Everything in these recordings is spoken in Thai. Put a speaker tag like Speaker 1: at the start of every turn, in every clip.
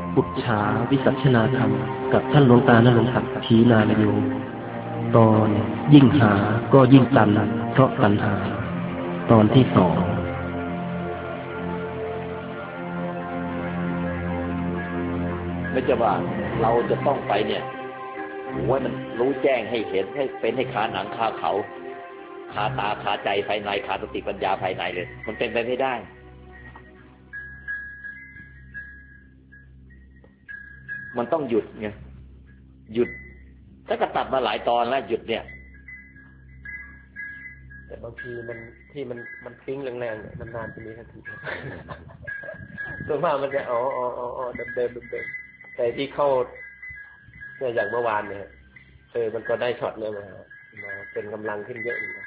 Speaker 1: ปุจฉาวิสัชนาธรรมกับท่านหลวงตานรงค์ศักดิ์ทีนารโยตอนยิ่งหาก็ยิ่งตันเพราะตัณหาตอนที่2
Speaker 2: ไม่ใช่ว่าเราจะต้องไปเนี่ยว่ามันรู้แจ้งให้เห็นให้เป็นให้คาหนังคาเขาคาตาคาใจภายในคาสติปัญญาภายในเลยมันเป็นไปไม่ได้มันต้องหยุดไงหยุดถ้าก็ตัดมาหลายตอนแล้วหยุดเนี่ย
Speaker 3: แต่บางทีมันที่มันปิ้งแรงๆเนี่ยนานๆจะมีทันทีส่วนมากมันจะเดิมแต่ที่เข้าเนี่ยอย่างเมื่อวานเนี่ยมันก็ได้ช็อตเลยมาเป็นกำลังขึ้นเยอะอยู่นะ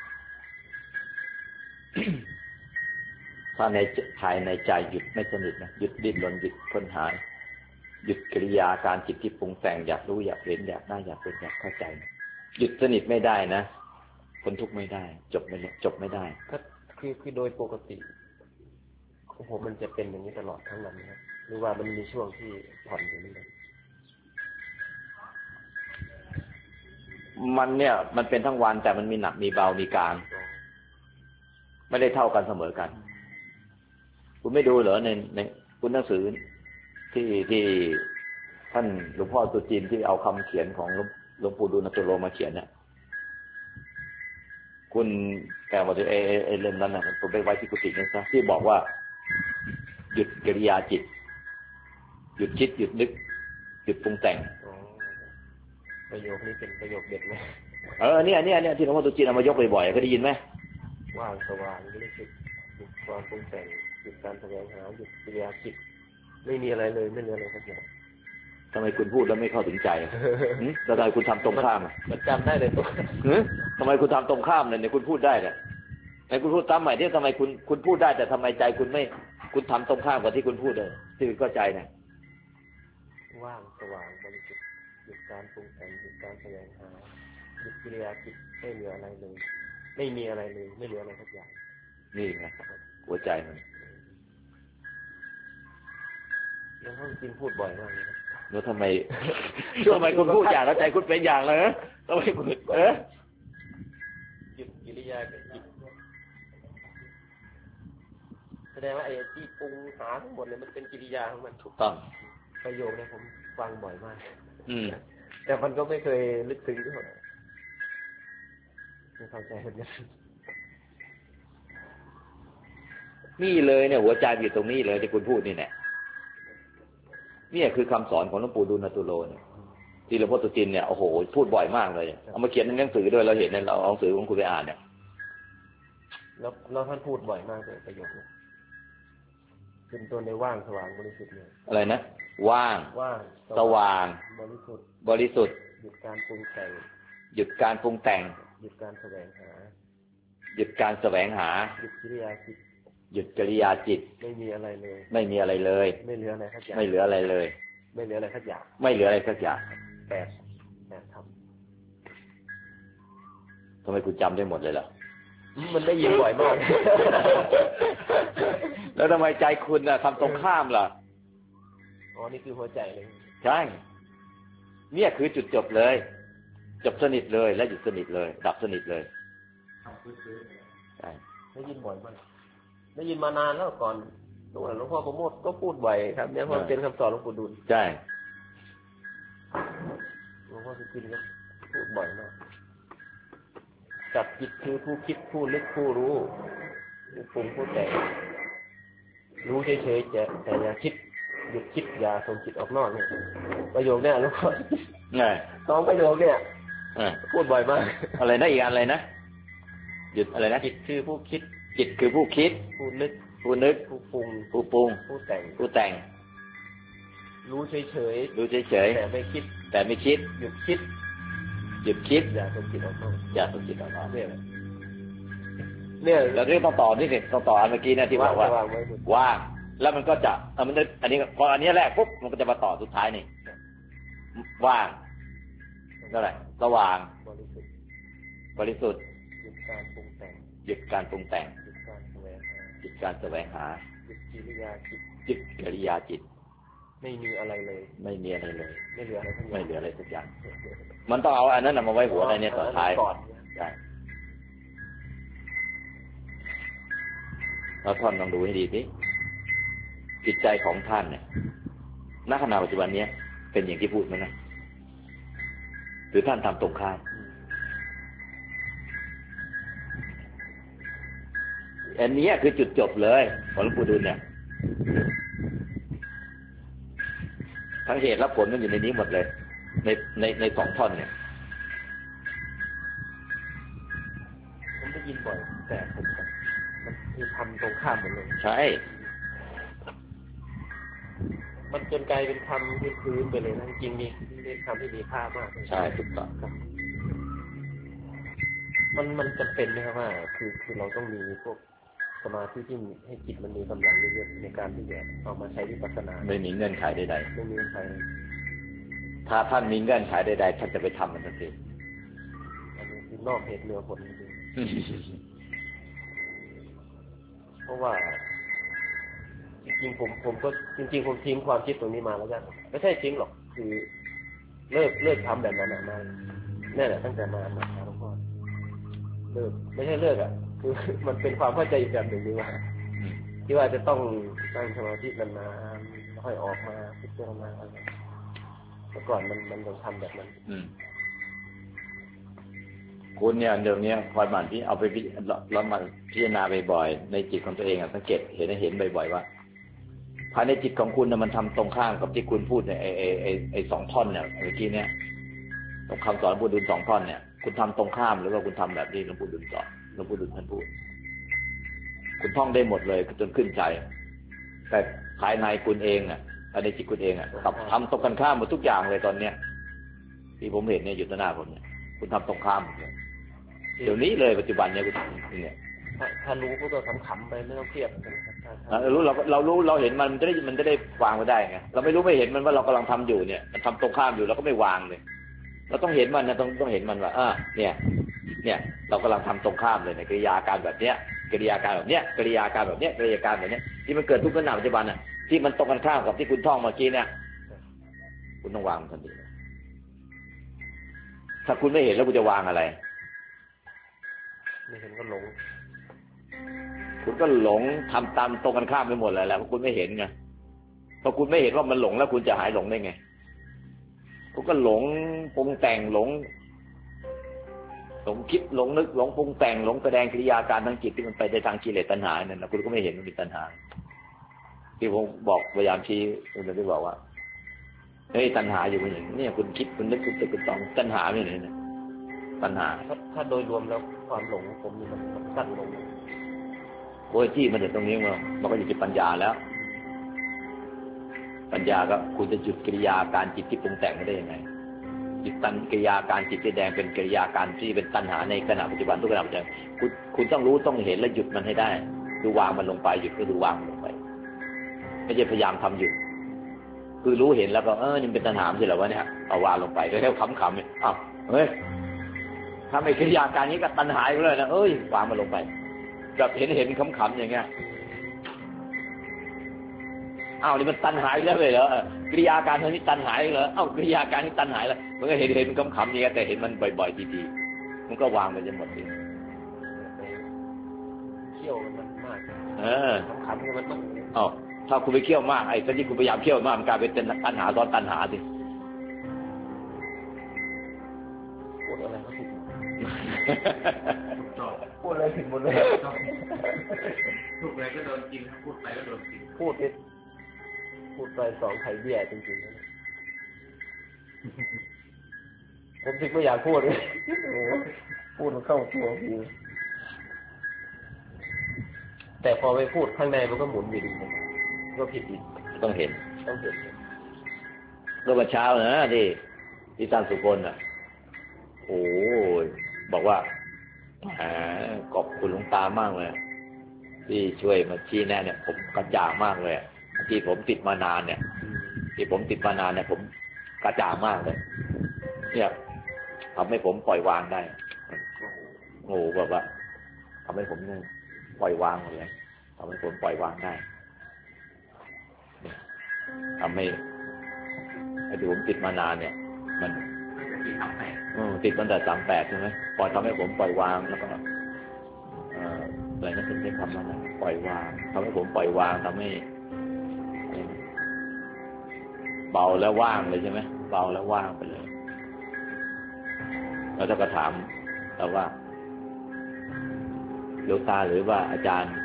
Speaker 2: ถ้าในภายในใจหยุดไม่สนิทนะหยุดดิ้นรนหยุดค้นหาหยุดกิริยาการจิตที่ปรุงแต่งอยากรู้อยากเห็นอยากได้อยากเป็นอยากเข้าใจหยุดสนิทไม่ได้นะคนทุกข์ไม่ได้จบไม่ได้
Speaker 3: ก็คือโดยปกติของผมมันจะเป็นอย่างนี้ตลอดทั้งวันนะครับหรือว่ามันมีช่วงที่ผ่อนอยู่นี่เลย
Speaker 2: มันเนี่ยมันเป็นทั้งวันแต่มันมีหนักมีเบามีกลางไม่ได้เท่ากันเสมอกันคุณไม่ดูเหรอในคุณหนังสือที่ท่านหลวงพ่อตุจีนที่เอาคำเขียนของหลวงปู่ดูลตุโลมาเขียนเนี่ยคุณแกบอกว่าเล่มนั้นน่ะผมไปไว้ที่กุฏินั่นซะที่บอกว่าหยุดกิริยาจิตหยุดคิดหยุดนึกหยุดปรุงแต่ง
Speaker 3: ประโยคนี้เป็นประโยคเด็ดเลย
Speaker 2: เนี่ยที่หลวงพ่อตุจีนเอามายกบ่อยๆเคยได้ยินไหม
Speaker 3: ว่างสว่างรู้สึกหยุดความปรุงแต่งหยุดการแสวงหาหยุดกิริยาจิตไม่มีอะไรเลยไม่เหลืออะไรสักอย่าง
Speaker 2: ทำไมคุณพูดแล้วไม่เข้าถึงใจแล้วทำไมคุณทำตรงข้าม
Speaker 3: มันจำได้เลยตัว
Speaker 2: ทำไมคุณทำตรงข้ามเลยเนี่ยคุณพูดได้เนี่ยไหนคุณพูดตามใหม่ที่ทำไมคุณพูดได้แต่ทำไมใจคุณทำตรงข้ามกับที่คุณพูดเลยที่คุณเข้าใจเนี่ย
Speaker 3: ว่างสว่างบริสุทธิ์หยุดการปรุงแต่งหยุดการแสวงหาหยุดกิริยาจิตไม่เหลืออะไรเลยไม่มีอะไรเลยไม่เหลืออะไรสักอย่าง
Speaker 2: นี่นะครับหัวใจมัน
Speaker 3: แล้วท่านจริงพูดบ่อยมากเลย
Speaker 2: แล้วทำไมคุณพูดอย่างแล้วใจคุณเป็นอย่างเลยทำไมคุณ
Speaker 3: หยุดกิริยากับจิตแสดงว่าไอ้ที่ปรุงหาทั้งหมดเลยมันเป็นกิริยาของมัน
Speaker 2: ถูกต้อง
Speaker 3: ประโยคเนี่ยผมฟังบ่อยมากแต่มันก็ไม่เคยลึกซึ้งเท่าไหร่ไม่เข้าใจเหมือนกัน
Speaker 2: นี่เลยเนี่ยหัวใจอยู่ตรงนี้เลยที่คุณพูดนี่แหละนี่คือคำสอนของหลวงปู่ดูลตุโลเนี่ยที่หลวงพ่อตุจินเนี่ยโอ้โหพูดบ่อยมากเลยเอามาเขียนในหนังสือด้วยเราเห็นเนี่ยเราเอาหนังสือของคุณไปอ่านเนี่ย
Speaker 3: แล้วท่านพูดบ่อยมากเลยประโยคนี้เป็นตัวในว่างสว่างบริสุทธิ์เลย
Speaker 2: อะไรนะว่างสว่างบริสุทธิ์
Speaker 3: หยุดการปรุงแต่ง
Speaker 2: หยุดการปรุงแต่ง
Speaker 3: หยุดการแสวงหา
Speaker 2: หยุดการแสวงหา
Speaker 3: หยุดกิริยาจิต
Speaker 2: หยุดกิริยาจิต
Speaker 3: ไม่มีอะไรเลย
Speaker 2: ไม่มีอะไรเลย
Speaker 3: ไม่เหลืออะไรสักอย่าง
Speaker 2: ไม่เหลืออะไรเลย
Speaker 3: ไม่เหลืออะไรสักอย่าง
Speaker 2: ไม่เหลืออะไรสักอย่าง
Speaker 3: แปดท
Speaker 2: ำไมคุณจำได้หมดเลยล่ะ
Speaker 3: มันได้ยินบ่อยมาก
Speaker 2: แล้วทำไมใจคุณน่ะทำตรงข้ามล่ะ
Speaker 3: อ๋อนี่คือหัวใจเลย
Speaker 2: ใช่เนี่ยคือจุดจบเลยจบสนิทเลยและหยุดสนิทเลยดับสนิทเลย
Speaker 3: ใช่ได้ยินบ่อยมากได้ยินมานานแล้วก่อนหลวงพ่อประโมทก็พูดบ่อยครับเนี่ยเพราะเป็นคำสอนหลวงปู่ดูล
Speaker 2: ใช่
Speaker 3: หลวงพ่อสุกินก็พูดบ่อยมากจับจิตคือผู้คิดผู้นึกผู้รู้ผู้ปรุงผู้แต่งรู้เฉยๆแต่อย่าคิดหยุดคิดอย่าส่งจิตออกนอกเนี่ยประโยคเนี่ยหลวงพ่อสองประโยคเนี่ยพูดบ่อยมาก
Speaker 2: อะไรนะอีกอันอะไรนะหยุดอะไรนะ
Speaker 3: จิตคือผู้คิด
Speaker 2: จิตคือผู้คิด
Speaker 3: ผู้นึก
Speaker 2: ผู้ปรุง
Speaker 3: ผู้แต่งรู้เฉยแต่ไม่คิดหยุดคิดอย่าส่งจิตออกนอกเนี่ย
Speaker 2: แล้วที่ต้องต่อนี่สิต้องต่ออันเมื่อกี้นะที่บอกว่าว่างแล้วมันก็จะมันอันนี้พออันนี้แรกปุ๊บมันก็จะมาต่อสุดท้ายนี่ว่างนั่นแหละสว่างบริสุทธิ์
Speaker 3: หยุดการปรุงแต่ง
Speaker 2: หยุดการแสวงหา
Speaker 3: หยุดกิริยาจิตไม่มีอะไรเลย
Speaker 2: ไม่มีอะไรเลย
Speaker 3: ไม่เหลืออะไรทั้งอย่าง
Speaker 2: ไม่เหลืออะไรสักอย่างมันต้องเอาอันนั้นมาไว้หัวในเนี่ยต่อท้ายใช่แล้วท่านลองดูให้ดีสิจิตใจของท่านเนี่ยณขณะปัจจุบันนี้เป็นอย่างที่พูดไหมนะหรือท่านทำตรงข้ามอันนี้คือจุดจบเลยของหลวงปู่ดูลเนี่ยทั้งเหตุและผลมันอยู่ในนี้หมดเลยในสองท่อนเนี่ย
Speaker 3: ผมได้ยินบ่อยแต่ผมมันคือทำตรงข้ามหมดเลย
Speaker 2: ใช่
Speaker 3: มันจนกลายเป็นคำพื้นไปเลยนะจริงมีคำที่มีค่ามาก
Speaker 2: ใช่ถูกต้อง
Speaker 3: มันจำเป็นนะครับว่าคือเราต้องมีพวกสมาธิที่ให้จิตมันมีกำลังเยอะๆในการที่จะเอามาใช้วิปัสสนา
Speaker 2: ไม่มีเงื่อนไขใด
Speaker 3: ๆไม่มีเงื่อนไข
Speaker 2: ถ้าท่านมีเงื่อนไขใดๆท่านจะไปทำมันทันที
Speaker 3: อันนี้คือนอกเหตุเหนือผลจริงเพราะว่าจริงๆผมก็จริงๆผมทิ้งความคิดตรงนี้มาแล้วกันไม่ใช่ทิ้งหรอกคือเลิกทำแบบนั้นมาแน่แหละตั้งแต่มาหลวงพ่อเลิกไม่ใช่เลิกอ่ะคือมันเป็นความเข้าใจอีกแบบหนึ่งดีว่าที่ว่าจะต้องนั่งสมาธินานๆค่อยออกมาพิจารณาอะไรเมื่อก่อนมันต้องทำแบบนั้น
Speaker 2: คุณเนี่ยเดี๋ยวนี้คอยหมั่นที่เอาไปแล้วมาพิจารณาบ่อยๆในจิตของตัวเองสังเกตเห็นบ่อยๆว่าภายในจิตของคุณน่ะมันทำตรงข้ามกับที่คุณพูดเนี่ยไอ้สองท่อนเนี่ยเมื่อกี้เนี่ยตรงคำสอนหลวงปู่ดูลสองท่อนเนี่ยคุณทำตรงข้ามหรือว่าคุณทำแบบที่หลวงปู่ดูลสอนหลวงปู่ดูลท่านพูดคุณท่องได้หมดเลยจนขึ้นใจแต่ภายในคุณเองอ่ะภายในจิตคุณเองอ่ะทำตรงกันข้ามหมดทุกอย่างเลยตอนเนี้ยที่ผมเห็นเนี่ยอยู่ต่อหน้าผมเนี่ยคุณทำตรงข้ามเลยเดี๋ยวนี้เลยปัจจุบันเนี่ยคุณเนี่ย
Speaker 3: ถ้ารู้ก็ขำๆไปไม่ต้องเครียด
Speaker 2: เราเห็นมันจะได้วางไว้ได้ไงเราไม่รู้ไม่เห็นมันว่าเรากำลังทำอยู่เนี่ยมันทำตรงข้ามอยู่เราก็ไม่วางเลยเราต้องเห็นมันนะต้องเห็นมันว่าเนี่ยเรากำลังทำตรงข้ามเลยในกิริยาการแบบเนี้ยกิริยาการแบบเนี้ยกิริยาการแบบเนี้ยกิริยาการแบบเนี้ยที่มันเกิดทุกขณะปัจจุบันน่ะที่มันตรงกันข้ามกับที่คุณท่องเมื่อกี้เนี่ยคุณต้องวางทันทีถ้าคุณไม่เห็นแล้วคุณจะวางอะไร
Speaker 3: ไม่เห็นก็หลง
Speaker 2: คุณก็หลงทำตามตรงกันข้ามไปหมดเลยแหละเพราะคุณไม่เห็นไงพอคุณไม่เห็นว่ามันหลงแล้วคุณจะหายหลงได้ไงคุณก็หลงปรุงแต่งหลงคิดหลงนึกหลงปรุงแต่งหลงแสดงกิริยาการทางจิตที่มันไปในทางกิเลสตัณหาเนี่ยนะคุณก็ไม่เห็นมันมีตัณหาที่ผมบอกพยายามชี้คุณจะได้บอกว่าเฮ้ยตัณหาอยู่มันอย่างนี้คุณคิดคุณนึกคุณตึกคุณต้องตัณหาไม่เนี่ยนะตัณหา
Speaker 3: ถ้าโดยรวมแล้วความหลงผมมันสั้นลง
Speaker 2: โอ้ยที่มันถึงตรงนี้มันก็อยู่ที่ปัญญาแล้วปัญญาก็คุณจะหยุดกิริยาการจิตที่ปรุงแต่งได้ยังไงหยุดกิริยาการจิตที่แดงเป็นกิริยาการที่เป็นตัณหาในขณะปัจจุบันทุกขณะปัจจุบันคุณต้องรู้ต้องเห็นและหยุดมันให้ได้ดูวางมันลงไปหยุดก็ดูวางมันลงไปไม่ใช่พยายามทำหยุดคือรู้เห็นแล้วก็นี่เป็นตัณหาใช่หรอวะเนี่ยเอาวางลงไปก็แค่ขำๆเนี่ยอ้าวเฮ้ยถ้าไม่กิริยาการนี้ก็ตัณหาไปเลยนะวางมันลงไปแบบเห็นขำๆอย่างเงี้ยอ้าวนี่มันตัณหาแล้วเลยเหรอกิริยาการทางนี้ตัณหาเหรอกิริยาการนี้ตัณหาแล้วมันก็เห็นมันขำๆอย่างเงี้ยแต่เห็นมันบ่อยๆทีๆมันก็วางไปจนหมดเลย
Speaker 3: เขี่ยวมันมากขำๆมันต้อง
Speaker 2: ถ้าคุณไปเขี่ยวมากไอ้ตอนที่คุณพยายามเขี่ยวมากมันกลายเป็นตัณหาซ้อนตัณหาสิ
Speaker 3: พูดอะไรก็ผิดพูดอะไรผิดหมดเลย
Speaker 4: พูดไปก็โดนจริงพูดไปก็โดนจริง
Speaker 3: พูดไปสองไข่เบี้ยจริงๆนะผมจริงไม่อยากพูดเลยพูดมันเข้าตัวพี่แต่พอไปพูดข้างในมันก็หมุนอยู่ดีก็ผิดอีก
Speaker 2: ต้องเห็นเมื่อเช้านะที่ท่านสุพลโอ้ยบอกว่าขอบคุณหลวงตามากเลยที่ช่วยมาชี้แนะเนี่ยผมกระจ่างมากเลยที่ผมติดมานานเนี่ยผมกระจ่างมากเลยเนี่ยทำให้ผมปล่อยวางได้โอ้แบบว่าทำให้ผมเนี่ยปล่อยวางเลยทำให้ผมปล่อยวางได้ทำให้ที่ผมติดมานานเนี่ยมัน
Speaker 4: ที่ทำแต่
Speaker 2: ติดตั้งแต่38ใช่ไหมพอทำให้ผมปล่อยวางแล้วก็อะไรนั่นเป็นเรื่องคำนั้นปล่อยวางทำให้ผมปล่อยวางทำให้เบาแล้วว่างเลยใช่ไหมเบาแล้วว่างไปเลยแล้วถ้าก็ถามเราว่าหลวงตาหรือว่าอาจารย์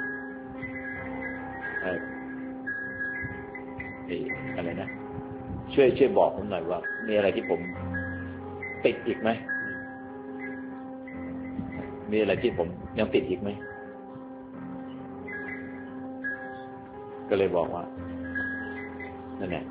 Speaker 2: อะไรนะช่วยบอกผมหน่อยว่ามีอะไรที่ผมติดอีกไหมมีอะไรที่ผมยังติดอีกไหมก็เลยบอกว่านั่นแหละ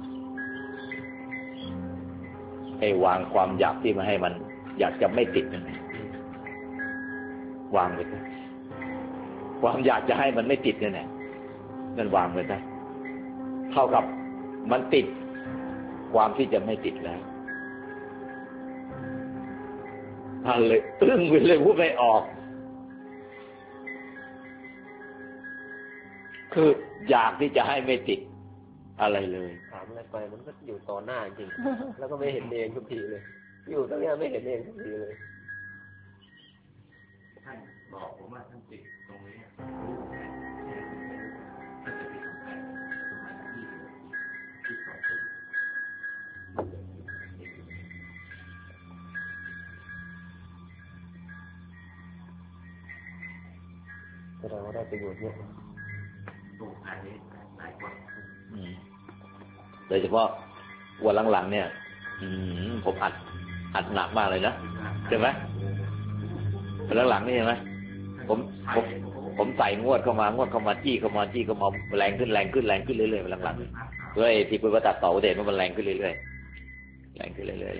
Speaker 2: ให้วางความอยากที่มาให้มันอยากจะไม่ติดนั่นแหละวางไปซะความอยากจะให้มันไม่ติดนั่นแหละนั่นวางไปซะเท่ากับมันติดความที่จะไม่ติดแล้วท่านเลยอึ้งไปเลยพูดไม่ออกคืออยากที่จะให้ไม่ติดอะไรเลย
Speaker 3: ถามอะไรไปมันก็อยู่ต่อหน้าจริง แล้วก็ไม่เห็นเองทุกทีเลยอยู่ตรงนี้ไม่เห็นเองทุกทีเลย
Speaker 4: ท่านบอกผมว่าท่านติดตรงนี้ท่านจะติดตรงไหนประมาณ22 ปี
Speaker 3: แสดงว่าได้ประโยชน์เยอะ
Speaker 4: ตรงอันนี้หลายคน
Speaker 2: โดยเฉพาะวันหลังๆเนี่ยผมอัดหนักมากเลยนะใช่ไหมหลังๆนี่ใช่ไหมผมใส่งวดเข้ามาจี้เข้ามาแรงขึ้นเรื่อยๆหลังๆด้วยที่ปุ้ยตัดต่อเด่นว่ามันแรงขึ้นเรื่อยๆแรงขึ้นเรื่อยๆ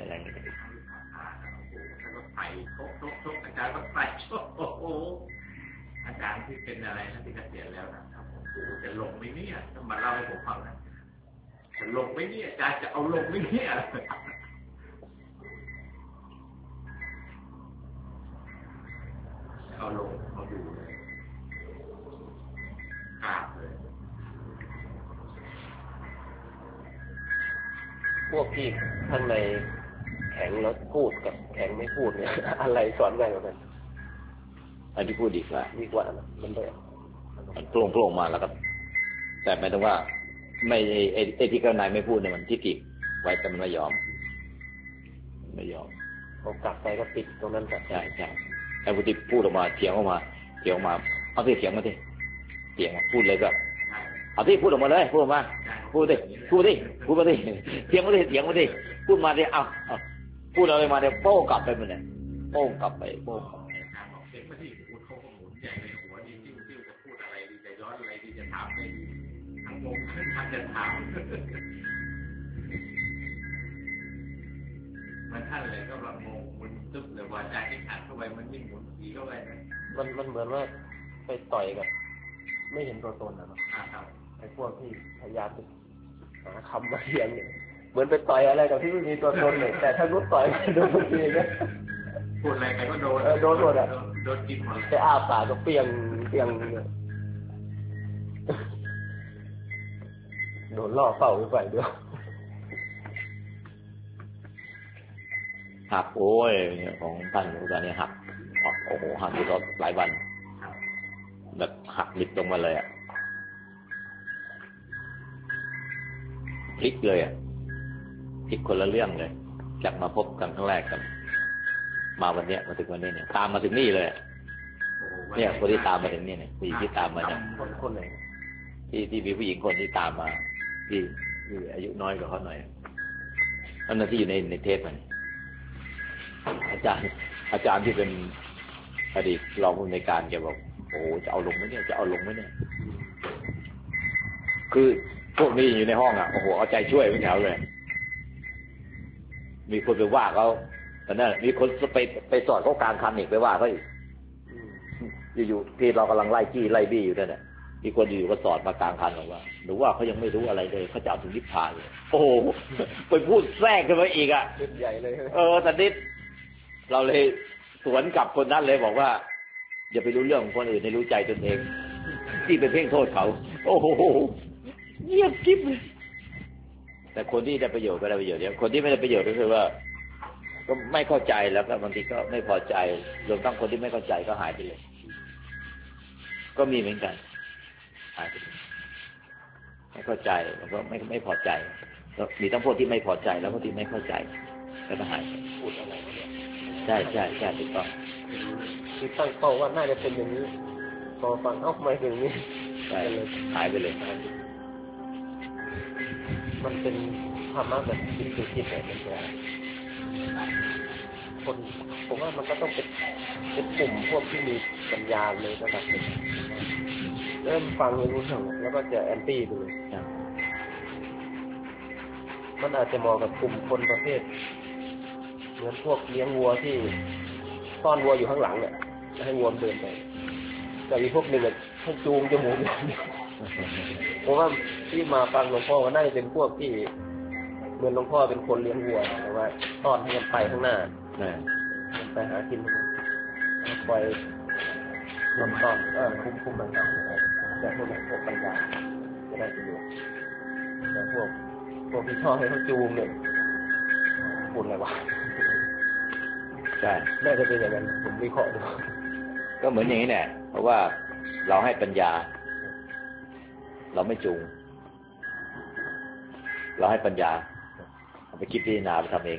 Speaker 4: ใส่ทุกอาจารย์ก็ใส่โอ้โหอาจารย์ที่เป็นอะไรนะที่เกษียณแล้วนะครับจะลงไหมเนี่ยต้องมาเล่าให้ผมฟังนะจะลงไหมเนี่ยอาจารย์จะเอาลงไหมเนี่ยเอาลงเอาดูเลยกราบเลย
Speaker 3: พวกที่ข้างในแข็งแล้วพูดกับแข็งไม่พูดเนี่ยอะไรสอนง่ายกว่ากัน
Speaker 2: อันที่พูดดีกว่า
Speaker 3: มันได้
Speaker 2: มันโปร่งมาแล้วก็แต่หมายถึงว่าไม่ไอ้ที่ข้างในไม่พูดเนี่ยมันทิฏฐิไว้แต่มันไม่ยอม
Speaker 3: พอกลับไปก็ปิดตรงนั้นก็
Speaker 2: ใช่ไอ้ผู้ที่พูดออกมาเถียงออกมาเอาที่เถียงมาที่เถียงพูดเลยก็เอาที่พูดออกมาเลยพูดมาพูดมาดิเถียงมาดิพูดมาดิเอาพูดอะไรมาเนี่ยโป้กลับไปมันเนี่ยโป้กลับไปโป้
Speaker 4: เด็กมาที่พูดเขาก็หมุนใหญ่ในหัวดิ้วจะพูดอะไรดีจะย้อนอะไรดีจะถามได้ดีทั้งงงทั้งจะถามมันท่านเลยก็แบบงงมันตึ๊บเลยว่าใจที่ขัดเข้าไปมันยิ่งหมุนทีเข้าไป
Speaker 3: มันเหมือนว่าไปต่อยกับไม่เห็นตัวตนนะครับไอ้พวกที่พยายามจะหาคำมาเถียงเนี่ยเหมือนไปต่อยอะไรกับที่ไม่มีตัวตนเลยแต่ถ้ารู้ต่อยโดนทีเนี่ย
Speaker 4: พูดอะไรใครก็โดน
Speaker 3: หมดอ่ะ
Speaker 4: โดนกินหมด
Speaker 3: ไปอ้าปากก็เปียงโดนล่อเป้าไปเดียว
Speaker 2: หักโอ้ยของท่านอาจารย์เนี่ยหักโอ้โหหักอยู่ตลอดหลายวันแบบหักลิบลงมาเลยอ่ะพลิกเลยอ่ะพลิกคนละเรื่องเลยจากมาพบกันครั้งแรกกันมาวันนี้มาถึงวันนี้เนี่ยตามมาถึงนี่เลยเนี่ยคนที่ตามมาถึงนี่เนี่ยผู้หญิงที่ตามมาเนี่ย
Speaker 3: คนไหน
Speaker 2: ที่มีผู้หญิงคนที่ตามมาที่อายุน้อยกว่าเขาหน่อยนั่นที่อยู่ในเทปมันอาจารย์ที่เป็นอดีตรองผู้อำนวยการแกบอกโอ้จะเอาลงไหมเนี่ยคือพวกนี้อยู่ในห้องอ่ะโอ้โหเอาใจช่วยไม่แถวเลยมีคนไปว่าเขาแต่นั่นมีคนไปสอดเขากลางคันอีกไปว่าเขาอีกอยู่ที่เรากำลังไล่บี้อยู่นั่นแหละมีคนอยู่ก็สอดมากลางคันบอกว่าหรือว่าเขายังไม่รู้อะไรเลยเขาจะเอาถึงนิพพานเลยโอ้โหไปพูดแทรกขึ้นมาอีกอ่ะ
Speaker 3: ใหญ่เลย
Speaker 2: แต่นิดเราเลยสวนกับคนนั้นเลยบอกว่าอย่าไปรู้เรื่องของคนอื่นให้รู้ใจตนเองที่ไปเพ่งโทษเขาโอ้โหเงียบกิ๊บเลยแต่คนที่ได้ประโยชน์ก็ได้ประโยชน์เดียวคนที่ไม่ได้ประโยชน์ก็คือว่าก็ไม่เข้าใจแล้วก็บางทีก็ไม่พอใจรวมทั้งคนที่ไม่เข้าใจก็หายไปเลยก็มีเหมือนกันหายไปไม่เข้าใจแล้วก็ไม่พอใจมีทั้งพวกที่ไม่พอใจแล้วพวกที่ไม่เข้าใจก็หายพูดอะไรใช่ใช่ใช่ถูกต้อง
Speaker 3: คือตั้งเป้าว่าน่าจะเป็นอย่างนี้พอฟังไม่เป็นอย่างนี้
Speaker 2: ใช่หายไปเลย
Speaker 3: มันเป็นธรรมะแบบคิดคือคิดแบบมันจะคนผมว่ามันก็ต้องเป็นกลุ่มพวกที่มีปัญญาเลยระดับหนึ่งเริ่มฟังไม่รู้เรื่องแล้วก็จะแอนตี้ไปเลยมันอาจจะเหมาะกับกลุ่มคนประเภทเหมือนพวกเลี้ยงวัวที่ซ่อนวัวอยู่ข้างหลังเนี่ยจะให้วัวเดินไปแต่อีกพวกหนึ่งให้จูงจมูกเพราะว่าที่มาฟังหลวงพ่อก็น่าจะเป็นพวกที่เหมือนหลวงพ่อเป็นคนเลี้ยงวัวแต่ว่าต้อนให้มันไปข้างหน้าไปหากินคอยต้อนคุมมันแต่พวกปัญญาจะได้ประโยชน์แต่พวกที่ชอบให้เขาจูงเนี่ยพูดอะไรวะ
Speaker 2: ใช่
Speaker 3: น่าจะเป็นอย่างนั้นผมวิเคราะห์ดู
Speaker 2: ก็เหมือนอย่างนี้แหละเพราะว่าเราให้ปัญญาเราไม่จูงเราให้ปัญญาเอาไปคิดพิจารณาไปทำเอง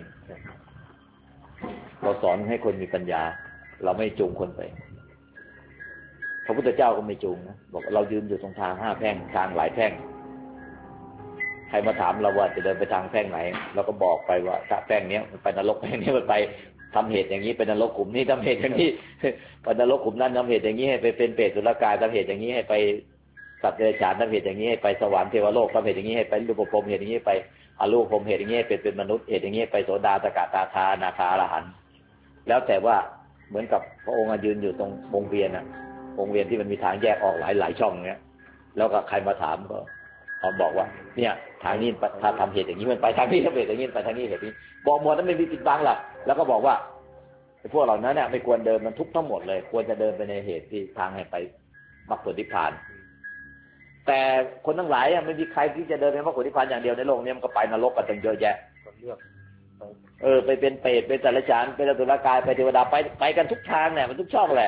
Speaker 2: เราสอนให้คนมีปัญญาเราไม่จูงคนไปพระพุทธเจ้าก็ไม่จูงนะบอกเรายืนอยู่ตรงทาง5 แพร่งทางหลายแพร่งใครมาถามเราว่าจะเดินไปทางแพร่งไหนเราก็บอกไปว่าถ้าแพร่งนี้มันไปนรกแพร่งนี้มันไปทำเหตุอย่างนี้เป็นนรกกลุ่มนี้ทำเหตุอย่างนี้ไปนรกกลุ่มนั้นทำเหตุอย่างนี้ให้ไปเป็นเปรตสุรกายทำเหตุอย่างนี้ให้ไปสัตว์เดรัจฉานทำเหตุอย่างนี้ให้ไปสวรรค์เทวโลกทำเหตุอย่างนี้ให้ไปรูปภพเหตุอย่างนี้ไปอรูปภพเหตุอย่างนี้เป็นมนุษย์เหตุอย่างนี้ไปโสดาสกทาคาอนาคาอรหันต์แล้วแต่ว่าเหมือนกับพระองค์ยืนอยู่ตรงวงเวียนวงเวียนที่มันมีทางแยกออกหลายช่องเนี้ยแล้วก็ใครมาถามก็เขาบอกว่าเนี่ยทางนี้ถ้าทำเหตุอย่างนี้มันไปทางนี้ทำเหตุอย่างนี้ไปทางนี้เหตุนี้บอกหมดนั้นไม่มีปิดบังหรอกแล้วก็บอกว่าพวกเหล่านั้นเนี่ยไม่ควรเดินมันทุกข์ทั้งหมดเลยควรจะเดินไปในเหตุที่ทางให้ไปมรรคผลนิพพานแต่คนทั้งหลายไม่มีใครที่จะเดินไปมรรคผลนิพพานอย่างเดียวในโลกนี้มันก็ไปนรกกันตั้งเยอะแยะไปเป็นเปรตเป็นสัตว์เดรัจฉานเป็นอสุรกายไปเทวดาไปกันทุกทางเนี่ยมันทุกช่องแหละ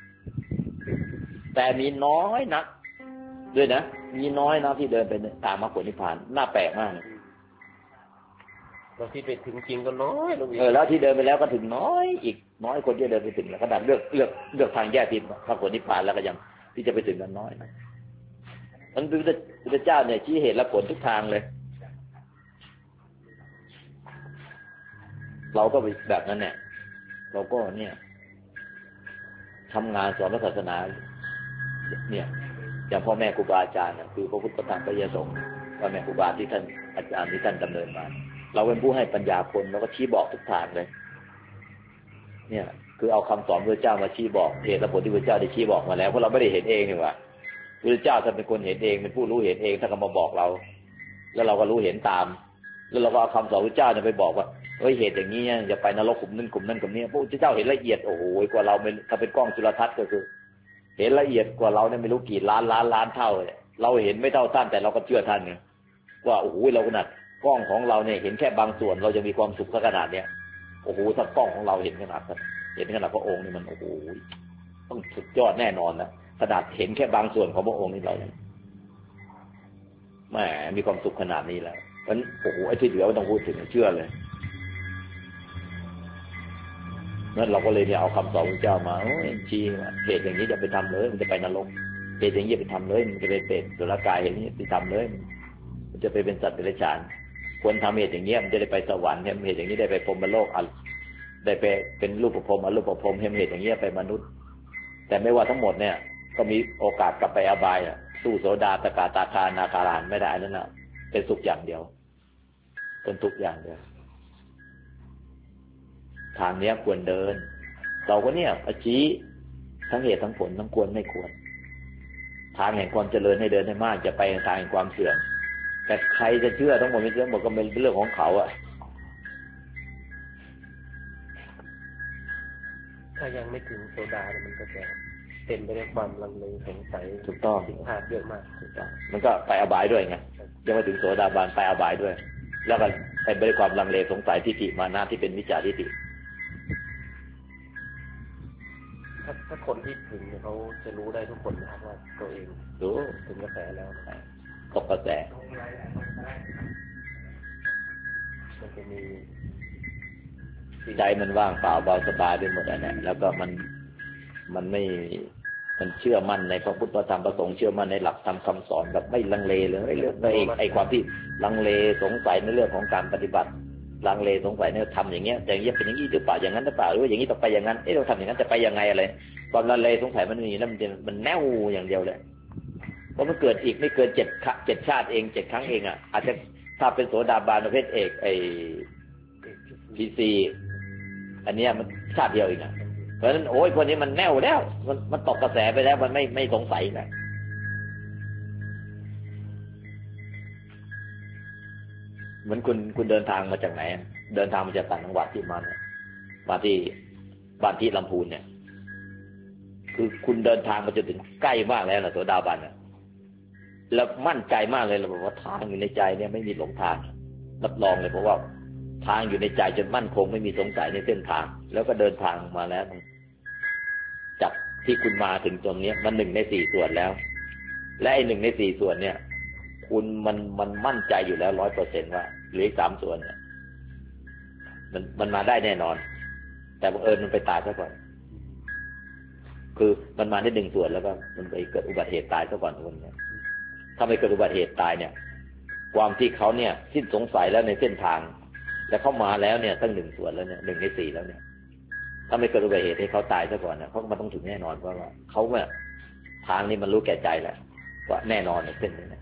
Speaker 2: แต่มีน้อยนักด้วยนะมีน้อยนะที่เดินไปตามมรรคผลนิพพานน่าแปลกมาก
Speaker 3: เราที่ไปถึงจริงก็น้อย
Speaker 2: แล้วที่เดินไปแล้วก็ถึงน้อยอีกน้อยคนที่เดินไปถึงแล้วขนาดเลือกทางแยกที่มรรคผลนิพพานแล้วก็ยังที่จะไปถึงกันน้อยนะมันพระพุทธเจ้าเนี่ยชี้เหตุและผลทุกทางเลยเราก็แบบนั้นเนี่ยเราก็เนี่ยทำงานสอนพระศาสนาเนี่ยอย่างพ่อแม่ครูบาอาจารย์คือพระพุทธธรรมพระสงฆ์พ่อแม่ครูบาที่ท่านอาจารย์ที่ท่านดำเนินมาเราเป็นผู้ให้ปัญญาคนแล้วก็ชี้บอกทุกทางเลยเนี่ยคือเอาคำสอนพระเจ้ามาชี้บอกเหตุและผลที่พระเจ้าได้ชี้บอกมาแล้วเพราะเราไม่ได้เห็นเองนี่ว่าพระเจ้าท่านเป็นคนเห็นเองเป็นผู้รู้เห็นเองท่านก็มาบอกเราแล้วเราก็รู้เห็นตามแล้วเราก็เอาคำสอนพระเจ้าเนี่ยไปบอกว่าเฮ้ยเหตุอย่างนี้จะไปนรกกลุ่มนั้นกลุ่มนั้นกลุ่มนี้พระพุทธเจ้าเห็นละเอียดโอ้โหกว่าเราถ้าเป็นกล้องจุลทรรศน์ก็คือเห็นละเอียดกว่าเราเนี่ยไม่รู้กี่ล้านเท่าเลยเราเห็นไม่เท่าท่านแต่เราก็เชื่อท่านเนี่ยว่าโอ้โหเราขนาดกล้องของเราเนี่ยเห็นแค่บางส่วนเราจะมีความสุขขนาดเนี้ยโอ้โหถ้ากล้องของเราเห็นขนาดพระองค์นี่มันโอ้โหต้องสุดยอดแน่นอนนะขนาดเห็นแค่บางส่วนของพระองค์นี่เราแหมมีความสุขขนาดนี้แล้วเพราะฉะนั้นโอ้โหไอ้ที่เหลือไม่ต้องพูดถึงเชื่อเลยนั่นเราก็เลยเนี่ยเอาคำสอนพระเจ้ามาชี้ว่าเหตุอย่างนี้จะไปทำเลยมันจะไปนรกเหตุอย่างนี้ไปทำเลยมันจะไปเป็นสุรกายอย่างนี้ไปทำเลยมันจะไปเป็นสัตว์เดรัจฉานควรทำเหตุอย่างนี้มันจะได้ไปสวรรค์เหตุอย่างนี้ได้ไปพรหมโลกได้ไปเป็นรูปภพอรูปภพเหตุอย่างนี้ไปมนุษย์แต่ไม่ว่าทั้งหมดเนี่ยก็มีโอกาสกลับไปอบายสู้โสดาสกทาคาอนาคาอรหันต์ไม่ได้นั่นน่ะเป็นสุขอย่างเดียวเป็นทุกข์อย่างเดียวทางนี้ควรเดินเราก็เนี่ยชี้ทั้งเหตุทั้งผลทั้งควรไม่ควรทางแห่งความเจริญให้เดินให้มากจะไปทางแห่งความเสื่อมแต่ใครจะเชื่อทั้งหมดไม่เชื่อหมดก็เป็นเรื่องของเขา
Speaker 3: ถ้ายังไม่ถึงโสดามันก็จะเต็มไปด้วยความลังเลสงสัย
Speaker 2: ถูกต้อง
Speaker 3: สิ่งพลาดเยอะมาก
Speaker 2: ถูกต้องมันก็ไปอบายด้วยไงยังไม่ถึงโสดาบันไปอบายด้วยแล้วก็เต็มไปด้วยความลังเลสงสัยทิฏฐิมานะที่เป็นมิจฉาทิฏฐิ
Speaker 3: ถ้าคนที่ถึงเขาจะรู้ได้ทุกคนนะครับว่าตัวเอง
Speaker 2: รู้
Speaker 3: ถึงกระแสแล้ว
Speaker 2: ตกกระแส
Speaker 3: มันจะมี
Speaker 2: ใจมันว่างเปล่าเบาสบายไปหมดอ่ะเนี่ยแล้วก็มันไม่มันเชื่อมั่นในพระพุทธธรรมประสงค์เชื่อมั่นในหลักธรรมคำสอนแบบไม่ลังเลเลยเรื่องไอ้ความที่ลังเลสงสัยในเรื่องของการปฏิบัติลังเลสงสัยในทำอย่างเงี้ยอย่างเงี้ยเป็นอย่างนี้หรือเปล่าอย่างนั้นหรือเปล่าหรือว่าอย่างนี้ต้องไปอย่างนั้นเราทำอย่างนั้นจะไปยังไงอะไรความลังเลสงสัยมันมีแล้วมันแน่วอย่างเดียวเลยเพราะมันเกิดอีกไม่เกิน7 ชาติเอง7 ครั้งเองอ่ะอาจจะถ้าเป็นโสดาบันประเภทเอกไอ้PCอันเนี้ยมันชาติเดียวอีกอ่ะเพราะฉะนั้นโอ้ยคนนี้มันแน่วแล้วมันตกกระแสไปแล้วมันไม่สงสัยนะเหมือนคุณเดินทางมาจากไหนเดินทางมาจากต่างจังหวัดที่มาที่บ้านที่ลำพูนเนี่ยคือคุณเดินทางมาจนถึงใกล้มากแล้วนะโสดาบันนะแล้วมั่นใจมากเลยเราบอกว่าทางอยู่ในใจเนี่ยไม่มีหลงทางรับรองเลยเพราะว่าทางอยู่ในใจจนมั่นคงไม่มีสงสัยในเส้นทางแล้วก็เดินทางมาแล้วจากที่คุณมาถึงตรงนี้มัน1 ใน 4ส่วนแล้วและไอ้1 ใน 4ส่วนเนี่ยคุณมันมั่นใจอยู่แล้ว 100% ว่าเหลืออีก3 ส่วนเนี่ยมันมาได้แน่นอนแต่บังเอิญมันไปตายซะก่อนคือมันมาได้1 ส่วนแล้วก็มันไปเกิดอุบัติเหตุตายซะก่อนคนเนี่ยถ้าไม่เกิดอุบัติเหตุตายเนี่ยความที่เขาเนี่ยสิ้นสงสัยแล้วในเส้นทางและเข้ามาแล้วเนี่ยตั้ง1 ส่วนแล้วเนี่ย1 ใน 4แล้วเนี่ยถ้าไม่เกิดอุบัติเหตุให้เขาตายซะก่อนนะเขามันต้องถึงแน่นอนเพราะว่าเขาเนี่ยทางนี้มันรู้แก่ใจแหละว่าแน่นอนในเส้นนี้